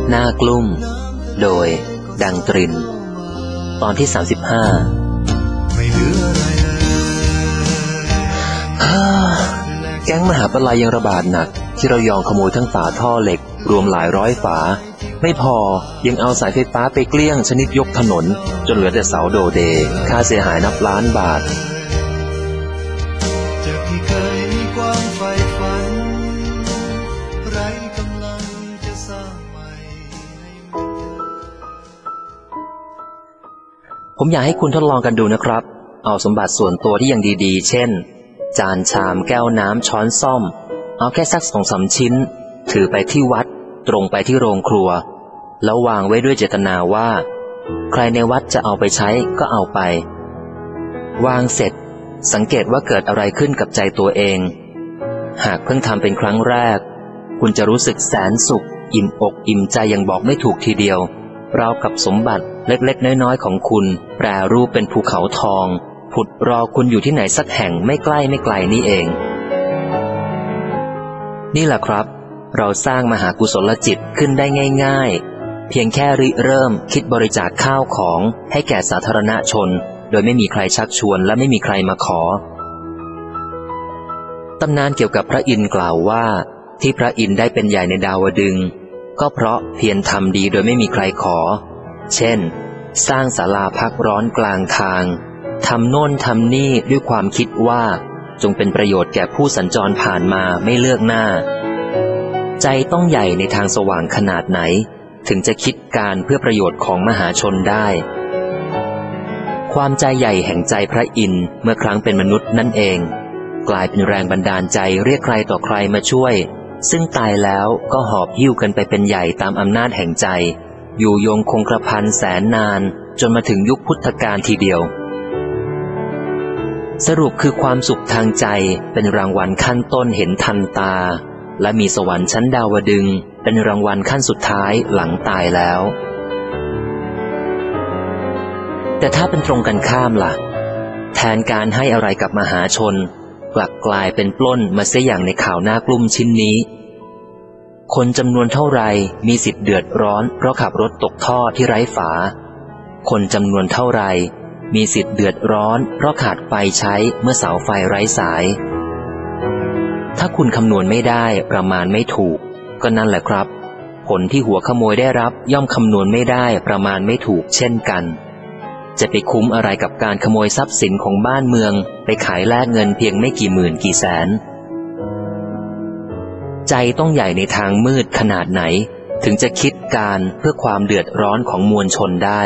หน้ากลุ่มโดยดังตรินตอนที่35ไม่เหลืออะไรแก๊งมหาปลายยังระบาดหนักที่ระยองขโมยทั้งฝาท่อเหล็กรวมหลายร้อยฝาไม่พอยังเอาสายไฟฟ้าไปเกลี้ยงชนิดยกถนนจนเหลือแต่เสาโดเดค่าเสียหายนับล้านบาทผมอยากให้คุณทดลองกันดูนะครับเอาสมบัติส่วนตัวที่ยังดีๆเช่นจานชามแก้วน้ำช้อนส้อมเอาแค่สัก2-3 ชิ้นถือไปที่วัดตรงไปที่โรงครัวแล้ววางไว้ด้วยเจตนาว่าใครในวัดจะเอาไปใช้ก็เอาไปวางเสร็จสังเกตว่าเกิดอะไรขึ้นกับใจตัวเองหากเพิ่งทำเป็นครั้งแรกคุณจะรู้สึกแสนสุขอิ่มอกอิ่มใจยังบอกไม่ถูกทีเดียวราวกับสมบัติเล็กๆน้อยๆของคุณแปรรูปเป็นภูเขาทองผุดรอคุณอยู่ที่ไหนสักแห่งไม่ใกล้ไม่ไกลนี่เองนี่แหละครับเราสร้างมหากุศลจิตขึ้นได้ง่ายๆเพียงแค่ริเริ่มคิดบริจาคข้าวของให้แก่สาธารณชนโดยไม่มีใครชักชวนและไม่มีใครมาขอตำนานเกี่ยวกับพระอินทร์กล่าวว่าที่พระอินทร์ได้เป็นใหญ่ในดาวดึงส์ก็เพราะเพียรทำดีโดยไม่มีใครขอเช่นสร้างศาลาพักร้อนกลางทางทำโน่นทำนี่ด้วยความคิดว่าจงเป็นประโยชน์แก่ผู้สัญจรผ่านมาไม่เลือกหน้าใจต้องใหญ่ในทางสว่างขนาดไหนถึงจะคิดการเพื่อประโยชน์ของมหาชนได้ความใจใหญ่แห่งใจพระอินทร์เมื่อครั้งเป็นมนุษย์นั่นเองกลายเป็นแรงบันดาลใจเรียกใครต่อใครมาช่วยซึ่งตายแล้วก็หอบหิ้วกันไปเป็นใหญ่ตามอำนาจแห่งใจอยู่ยงคงกระพันแสนนานจนมาถึงยุคพุทธกาลทีเดียวสรุปคือความสุขทางใจเป็นรางวัลขั้นต้นเห็นทันตาและมีสวรรค์ชั้นดาวดึงส์เป็นรางวัลขั้นสุดท้ายหลังตายแล้วแต่ถ้าเป็นตรงกันข้ามล่ะแทนการให้อะไรกับมหาชนกลับกลายเป็นปล้นมาเสียอย่างในข่าวหน้ากลุ่มชิ้นนี้คนจำนวนเท่าไรมีสิทธิ์เดือดร้อนเพราะขับรถตกท่อที่ไร้ฝาคนจำนวนเท่าไรมีสิทธิ์เดือดร้อนเพราะขาดไฟใช้เมื่อเสาไฟไร้สายถ้าคุณคำนวณไม่ได้ประมาณไม่ถูกก็นั่นแหละครับผลที่หัวขโมยได้รับย่อมคำนวณไม่ได้ประมาณไม่ถูกเช่นกันจะไปคุ้มอะไรกับการขโมยทรัพย์สินของบ้านเมืองไปขายแลกเงินเพียงไม่กี่หมื่นกี่แสนใจต้องใหญ่ในทางมืดขนาดไหนถึงจะคิดการเพื่อความเดือดร้อนของมวลชนได้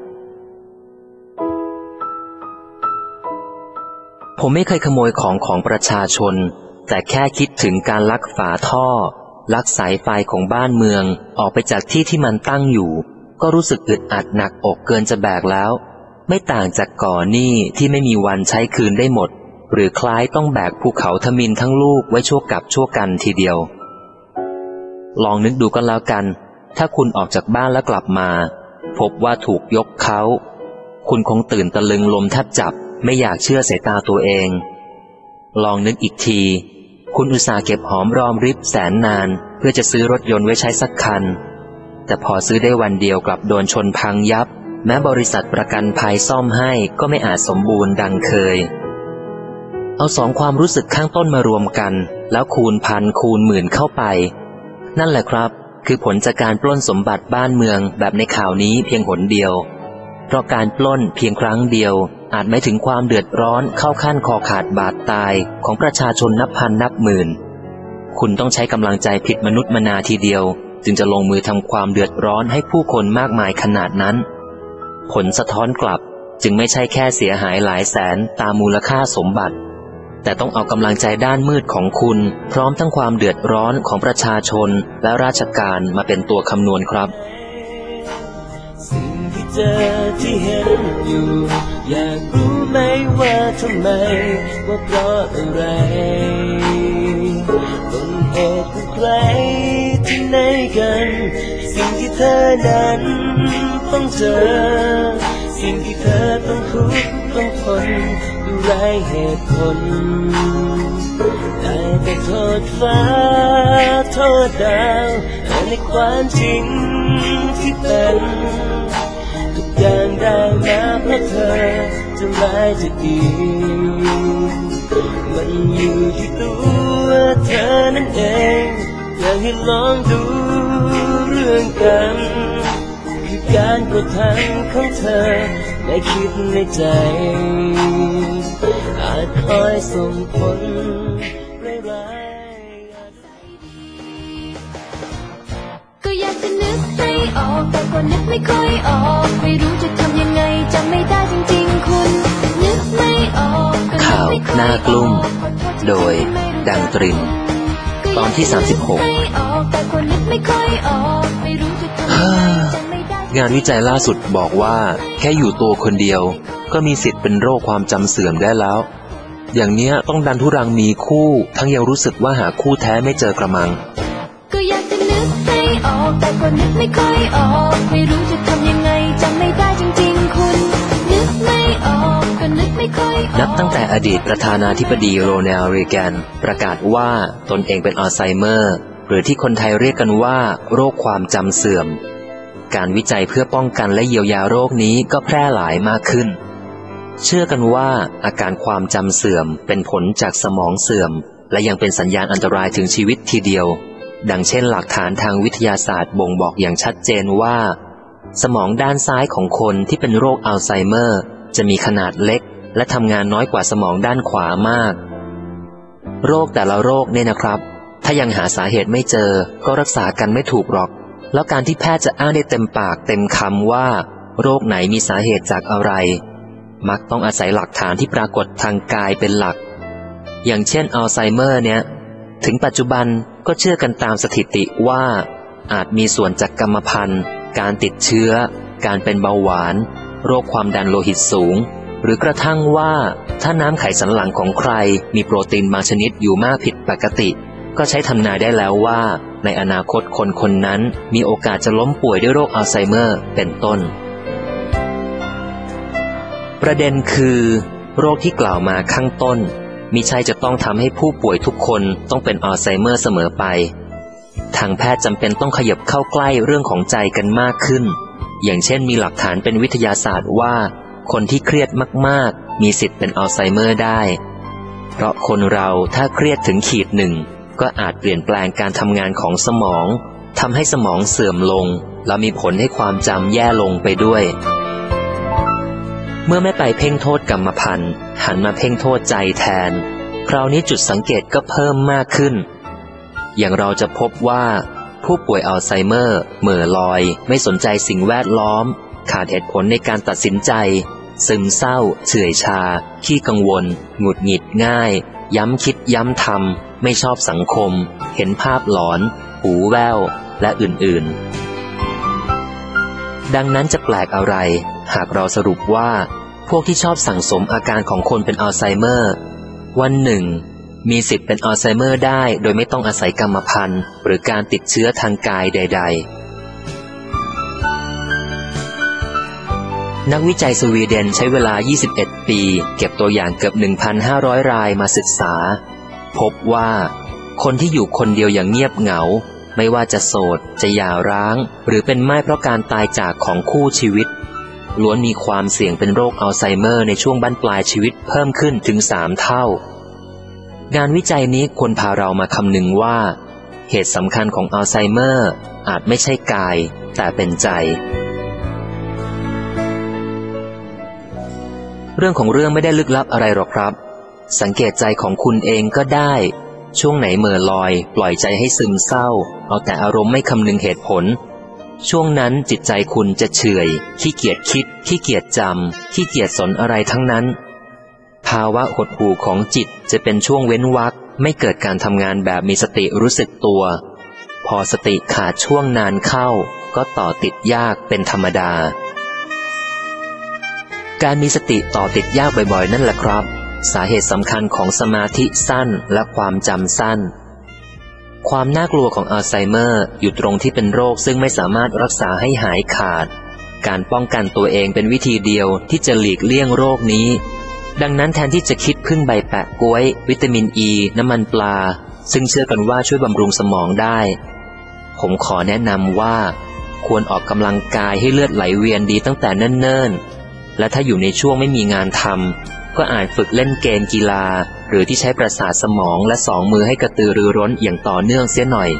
ผมไม่เคยขโมยของประชาชนแต่แค่คิดถึงการลักฝาท่อลักสายไฟของบ้านเมืองออกไปจากที่ที่มันตั้งอยู่ก็รู้สึกอึดอัดหนักอกเกินจะแบกแล้วไม่ต่างจากก่อหนี้ที่ไม่มีวันใช้คืนได้หมดหรือคล้ายต้องแบกภูเขาทมิฬทั้งลูกไว้ชั่วกับชั่วกันทีเดียวลองนึกดูกันแล้วกันถ้าคุณออกจากบ้านแล้วกลับมาพบว่าถูกยกเค้าคุณคงตื่นตะลึงลมแทบจับไม่อยากเชื่อสายตาตัวเองลองนึกอีกทีคุณอุตส่าห์เก็บหอมรอมริบแสนนานเพื่อจะซื้อรถยนต์ไว้ใช้สักคันแต่พอซื้อได้วันเดียวกลับโดนชนพังยับแม้บริษัทประกันภัยซ่อมให้ก็ไม่อาจสมบูรณ์ดังเคยเอาสองความรู้สึกข้างต้นมารวมกันแล้วคูณพันคูณหมื่นเข้าไปนั่นแหละครับคือผลจากการปล้นสมบัติบ้านเมืองแบบในข่าวนี้เพียงหนเดียวเพราะการปล้นเพียงครั้งเดียวอาจหมายถึงความเดือดร้อนเข้าขั้นคอขาดบาดตายของประชาชนนับพันนับหมื่นคุณต้องใช้กำลังใจผิดมนุษย์มนาทีเดียวจึงจะลงมือทำความเดือดร้อนให้ผู้คนมากมายขนาดนั้นผลสะท้อนกลับจึงไม่ใช่แค่เสียหายหลายแสนตามมูลค่าสมบัติแต่ต้องเอากำลังใจด้านมืดของคุณพร้อมทั้งความเดือดร้อนของประชาชนและราชการมาเป็นตัวคำนวณครับสิ่งที่เจอที่เห็นอยู่อยากรู้ไหมว่าทำไมว่าเพราะอะไรต้นเหตุของใครที่ไหนกันสิ่งที่เธอนั้นต้องเจอสิ่งที่เธอต้องทุกข์ต้องทนไร้เหตุผลได้แต่โทษฟ้าโทษดาวในความจริงที่เป็นทุกอย่างได้มาเพราะเธอจะร้ายจะดีมันอยู่ที่ตัวเธอนั่นเองอยากให้ลองดูเรื่องกันคือการกระทำของเธอได้คิดในใจอาจคอยส่งผลร้ายก็อยากจะนึกให้ออกแต่ก็นึกไม่ค่อยออกไม่รู้จะทำยังไงจำไม่ได้จริงๆคุณนึกไม่ออกก็นึกไม่ค่อยออกข่าวหน้ากลุ่มโดยดังตรินตอนที่ 36 งานวิจัยล่าสุดบอกว่าแค่อยู่ตัวคนเดียวก็มีสิทธิ์เป็นโรคความจำเสื่อมได้แล้วอย่างเนี้ยต้องดันทุรังมีคู่ทั้งยังรู้สึกว่าหาคู่แท้ไม่เจอกระมังก็อยากจะนึกให้ออกแต่ก็นึกไม่ค่อยออกไม่รู้จะทำยังไงจำไม่ได้จริงๆคุณนึกไม่ออกก็นึกไม่ค่อยออกนับตั้งแต่อดีตประธานาธิบดีโรนัลด์ เรแกนประกาศว่าตนเองเป็นอัลไซเมอร์หรือที่คนไทยเรียกกันว่าโรคความจำเสื่อมการวิจัยเพื่อป้องกันและเยียวยาโรคนี้ก็แพร่หลายมากขึ้นเชื่อกันว่าอาการความจำเสื่อมเป็นผลจากสมองเสื่อมและยังเป็นสัญญาณอันตรายถึงชีวิตทีเดียวดังเช่นหลักฐานทางวิทยาศาสตร์บ่งบอกอย่างชัดเจนว่าสมองด้านซ้ายของคนที่เป็นโรคอัลไซเมอร์จะมีขนาดเล็กและทำงานน้อยกว่าสมองด้านขวามากโรคแต่ละโรคเนี่ยนะครับถ้ายังหาสาเหตุไม่เจอก็รักษากันไม่ถูกหรอกแล้วการที่แพทย์จะอ้างได้เต็มปากเต็มคำว่าโรคไหนมีสาเหตุจากอะไรมักต้องอาศัยหลักฐานที่ปรากฏทางกายเป็นหลักอย่างเช่นอัลไซเมอร์เนี่ยถึงปัจจุบันก็เชื่อกันตามสถิติว่าอาจมีส่วนจากกรรมพันธุ์การติดเชื้อการเป็นเบาหวานโรคความดันโลหิตสูงหรือกระทั่งว่าถ้าน้ำไขสันหลังของใครมีโปรตีนบางชนิดอยู่มากผิดปกติก็ใช้ทำนายได้แล้วว่าในอนาคตคนคนนั้นมีโอกาสจะล้มป่วยด้วยโรคอัลไซเมอร์เป็นต้นประเด็นคือโรคที่กล่าวมาข้างต้นมิใช่จะต้องทำให้ผู้ป่วยทุกคนต้องเป็นอัลไซเมอร์เสมอไปทางแพทย์จำเป็นต้องขยับเข้าใกล้เรื่องของใจกันมากขึ้นอย่างเช่นมีหลักฐานเป็นวิทยาศาสตร์ว่าคนที่เครียดมากๆมีสิทธิ์เป็นอัลไซเมอร์ได้เพราะคนเราถ้าเครียดถึงขีดหนึ่งก็อาจเปลี่ยนแปลงการทำงานของสมองทำให้สมองเสื่อมลงและมีผลให้ความจำแย่ลงไปด้วยเมื่อไม่ไปเพ่งโทษกรรมพันธุ์หันมาเพ่งโทษใจแทนคราวนี้จุดสังเกตก็เพิ่มมากขึ้นอย่างเราจะพบว่าผู้ป่วยอัลไซเมอร์เหม่อลอยไม่สนใจสิ่งแวดล้อมขาดเหตุผลในการตัดสินใจซึมเศร้าเฉื่อยชาขี้กังวลหงุดหงิดง่ายย้ำคิดย้ำทำไม่ชอบสังคมเห็นภาพหลอนหูแว่วและอื่นๆดังนั้นจะแปลกอะไรหากเราสรุปว่าพวกที่ชอบสั่งสมอาการของคนเป็นอัลไซเมอร์วันหนึ่งมีสิทธิ์เป็นอัลไซเมอร์ได้โดยไม่ต้องอาศัยกรรมพันธุ์หรือการติดเชื้อทางกายใดๆนักวิจัยสวีเดนใช้เวลา21ปีเก็บตัวอย่างเกือบ 1,500 รายมาศึกษาพบว่าคนที่อยู่คนเดียวอย่างเงียบเหงาไม่ว่าจะโสดจะหย่าร้างหรือเป็นม่ายเพราะการตายจากของคู่ชีวิตล้วนมีความเสี่ยงเป็นโรคอัลไซเมอร์ในช่วงบั้นปลายชีวิตเพิ่มขึ้นถึง3 เท่างานวิจัยนี้ควรพาเรามาคำนึงว่าเหตุสำคัญของอัลไซเมอร์อาจไม่ใช่กายแต่เป็นใจเรื่องของเรื่องไม่ได้ลึกลับอะไรหรอกครับสังเกตใจของคุณเองก็ได้ช่วงไหนเหม่อลอยปล่อยใจให้ซึมเศร้าเอาแต่อารมณ์ไม่คำนึงเหตุผลช่วงนั้นจิตใจคุณจะเฉื่อยขี้เกียจคิดขี้เกียจจำขี้เกียจสนอะไรทั้งนั้นภาวะหดหู่ของจิตจะเป็นช่วงเว้นวรรคไม่เกิดการทำงานแบบมีสติรู้สึกตัวพอสติขาดช่วงนานเข้าก็ต่อติดยากเป็นธรรมดาการมีสติต่อติดยากบ่อยๆนั่นแหละครับสาเหตุสำคัญของสมาธิสั้นและความจำสั้นความน่ากลัวของอัลไซเมอร์อยู่ตรงที่เป็นโรคซึ่งไม่สามารถรักษาให้หายขาดการป้องกันตัวเองเป็นวิธีเดียวที่จะหลีกเลี่ยงโรคนี้ดังนั้นแทนที่จะคิดพึ่งใบแปะก๊วยวิตามินอ e, น้ำมันปลาซึ่งเชื่อกันว่าช่วยบำรุงสมองได้ผมขอแนะนำว่าควรออกกำลังกายให้เลือดไหลเวียนดีตั้งแต่เนิ่นๆและถ้าอยู่ในช่วงไม่มีงานทำก็อาจฝึกเล่นเกมกีฬาหรือที่ใช้ประสาทสมองและสองมือให้กระตือรือร้นอย่างต่อเนื่องเสียหน่อย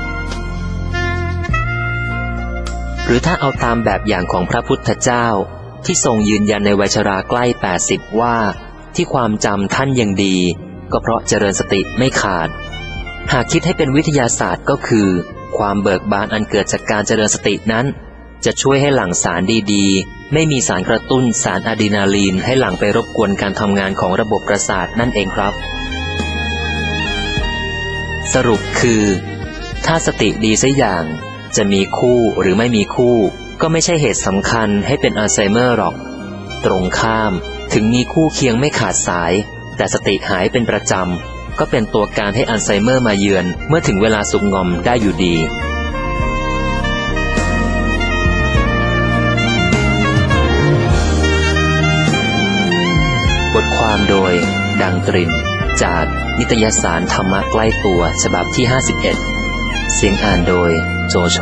หรือถ้าเอาตามแบบอย่างของพระพุทธเจ้าที่ทรงยืนยันในวัยชราใกล้80ว่าที่ความจำท่านยังดีก็เพราะเจริญสติไม่ขาดหากคิดให้เป็นวิทยาศาสตร์ก็คือความเบิกบานอันเกิดจากการเจริญสตินั้นจะช่วยให้หลั่งสารดีๆไม่มีสารกระตุ้นสารอะดรีนาลีนให้หลั่งไปรบกวนการทำงานของระบบประสาทนั่นเองครับสรุปคือถ้าสติดีสักอย่างจะมีคู่หรือไม่มีคู่ก็ไม่ใช่เหตุสำคัญให้เป็นอัลไซเมอร์หรอกตรงข้ามถึงมีคู่เคียงไม่ขาดสายแต่สติหายเป็นประจำก็เป็นตัวการให้อัลไซเมอร์มาเยือนเมื่อถึงเวลาสุกงอมได้อยู่ดีบทความโดยดังตรินจากนิตยสารธรรมะใกล้ตัวฉบับที่51เสียงอ่านโดยโจโฉ